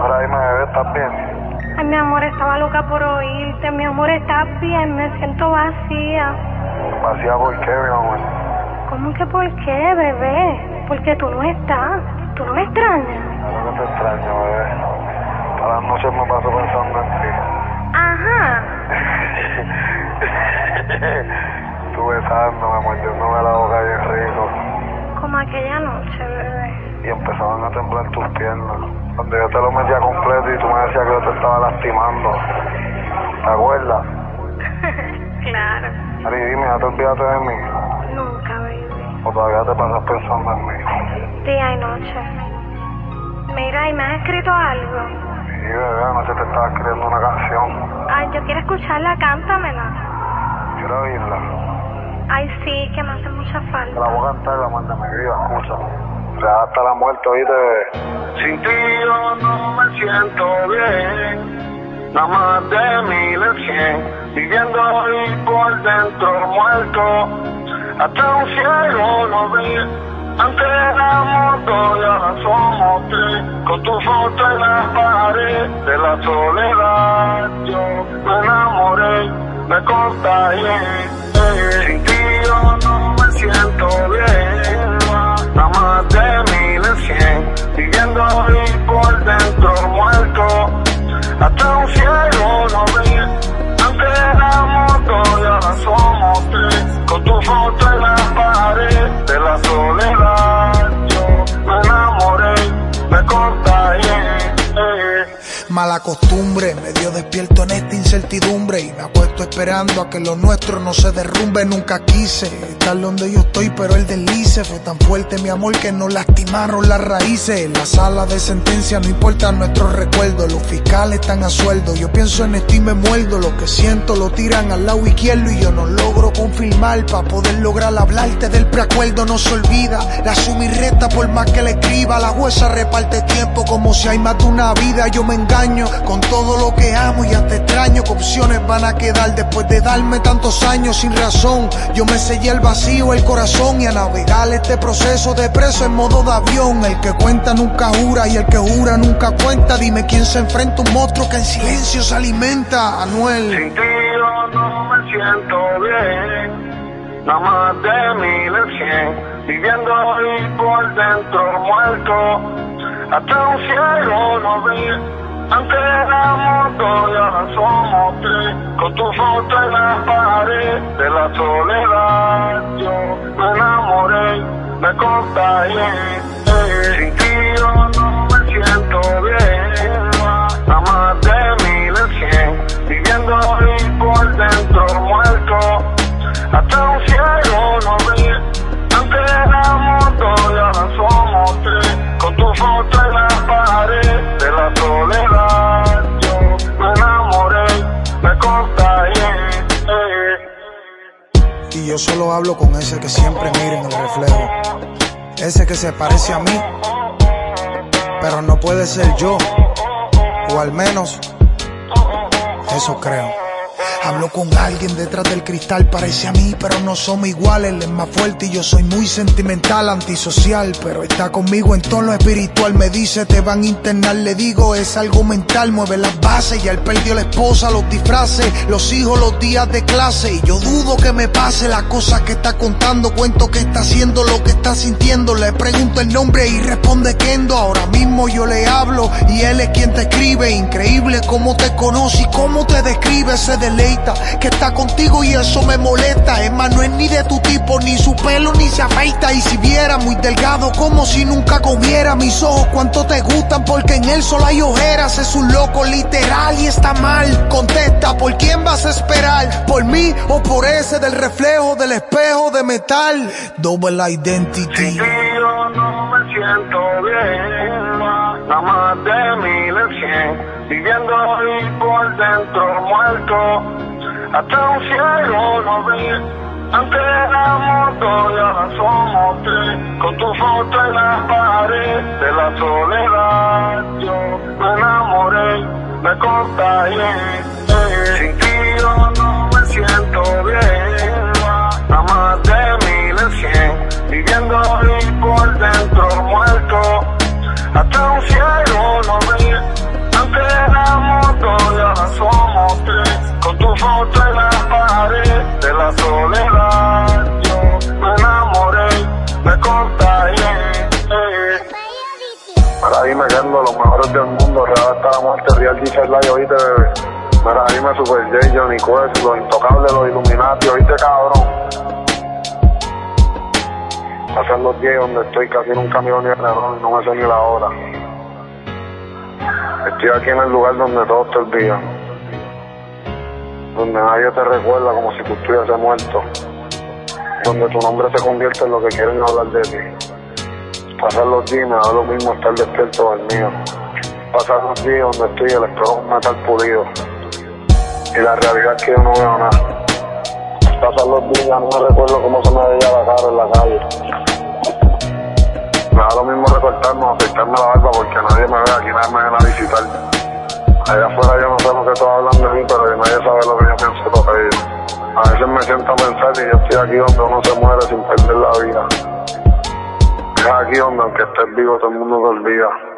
Ahora dime, bebé, ¿estás bien? Ay, mi amor, estaba loca por oírte. Mi amor, ¿estás bien? Me siento vacía. ¿Vacía por qué, mi amor? ¿Cómo que por qué, bebé? Porque tú no estás. ¿Tú no me extrañas? Claro que te extraño, bebé. Todas las noches me paso pensando en ti. Ajá. Tú besándome, mordiéndome la boca bien rico. Como aquella noche, bebé. Y empezaban a temblar tus piernas. Cuando yo te lo metía completo y tú me decías que yo te estaba lastimando. ¿Te acuerdas? Claro. Ari, dime, ¿ya te olvidaste de mí? Nunca, baby. ¿O todavía te pasas pensando en mí? Día y noche. Mira, ¿y me has escrito algo? Sí, bebé, anoche te estaba escribiendo una canción. Ay, yo quiero escucharla, cántamela. Quiero oírla. Ay, sí, que me hace mucha Te falta. la voy a cantar y la manda mi vida, escucha. Ya hasta la muerte, oíste. Sin ti yo no me siento bien. Nada más de 1100. Viviendo ahí por dentro muerto. Hasta un cielo no ve. Antes éramos dos y ahora somos tres. Con tu foto en la pared de la soledad yo me enamoré, me contagié. Sin ti yo no me siento bien. Nada más de 1100. Viviendo ahí por dentro muerto. Hasta un cielo no ve. Antes éramos dos y ahora somos tres. Con tu foto en la pared de la soledad yo me enamoré, me contagié. Mala costumbre, medio despierto en esta incertidumbre y me apuesto esperando a que lo nuestro no se derrumbe. Nunca quise estar donde yo estoy, pero el deslice fue tan fuerte, mi amor, que nos lastimaron las raíces. En la sala de sentencia no importan nuestros recuerdos, los fiscales están a sueldo. Yo pienso en esto y me muerdo, lo que siento lo tiran al lado izquierdo y yo no logro confirmar para poder lograr hablarte del preacuerdo. No se olvida, la suma y resta por más que le escriba, la jueza reparte tiempo como si hay más de una vida. Yo me engaño con todo lo que amo y hasta extraño que opciones van a quedar después de darme tantos años sin razón. Yo me sellé el vacío, el corazón y a navegar este proceso de preso en modo de avión. El que cuenta nunca jura y el que jura nunca cuenta. Dime quién se enfrenta a un monstruo que en silencio se alimenta. Anuel. Sin ti yo no me siento bien. Nada más de 1100. Viviendo ahí por dentro muerto. Hasta un cielo no ve. Antes éramos dos y ahora somos tres. Con tu foto en la pared de la soledad yo me enamoré, me contagié. Sin ti yo no me siento bien. Nada más de 1100. Viviendo ahí por dentro muerto. Hasta un cielo no ve. Antes éramos dos y ahora somos tres. Con tu foto en la pared de la soledad yo me enamoré, me contagié. Y yo solo hablo con ese que siempre mira en el reflejo, ese que se parece a mí, pero no puede ser yo, o al menos eso creo. Hablo con alguien detrás del cristal, parece a mí, pero no somos iguales. Él es más fuerte y yo soy muy sentimental, antisocial, pero está conmigo en todo lo espiritual. Me dice, te van a internar, le digo, es algo mental. Mueve las bases, ya él perdió la esposa, los disfraces, los hijos, los días de clase. Y yo dudo que me pase las cosas que está contando. Cuento que está haciendo, lo que está sintiendo. Le pregunto el nombre y responde Kendo. Ahora mismo yo le hablo y él es quien te escribe. Increíble cómo te conoce y cómo te describe, se deleita que está contigo y eso me molesta. Es más, no es ni de tu tipo, ni su pelo ni se afeita. Y si viera muy delgado como si nunca comiera. Mis ojos cuánto te gustan porque en él solo hay ojeras. Es un loco literal y está mal. Contesta, ¿por quién vas a esperar? ¿Por mí o por ese del reflejo del espejo de metal? Double Identity. Sin ti yo no me siento bien. Nada más de 1100. Viviendo ahí por dentro muerto. Hasta un cielo no ve. Antes éramos dos y ahora somos tres. Con tu foto en la pared de la soledad yo me enamoré, me contagié. Sin ti yo no me siento bien. Nada más de 1100. Viviendo ahí por dentro muerto. Hasta un cielo no ve. Mira, dime que ando los mejores del mundo, real hasta la muerte, Real Jesus Live, oíste, bebé. Mira, dime Super J, Johnny Quest, los Intocables, los Illuminati, oíste, cabrón. Pasan los días donde estoy casi en un camión ni error, no me sé ni la hora. Estoy aquí en el lugar donde todos te olvidan, donde nadie te recuerda como si tú estuvieses muerto, donde tu nombre se convierte en lo que quieren hablar de ti. Pasar los días me da lo mismo estar despierto del mío. Pasar los días donde estoy el espejo es metal pulido y la realidad es que yo no veo nada. Pasar los días no me recuerdo cómo se me veía la cara en la calle. Me da lo mismo recortarme o afeitarme la barba porque nadie me ve aquí, nadie me viene a visitar. Allá afuera yo no sé lo que todos hablan de mí, pero nadie sabe lo que yo pienso de ellos. A veces me siento a pensar y yo estoy aquí donde uno se muere sin perder la vida. Es aquí donde aunque estés vivo todo el mundo te olvida.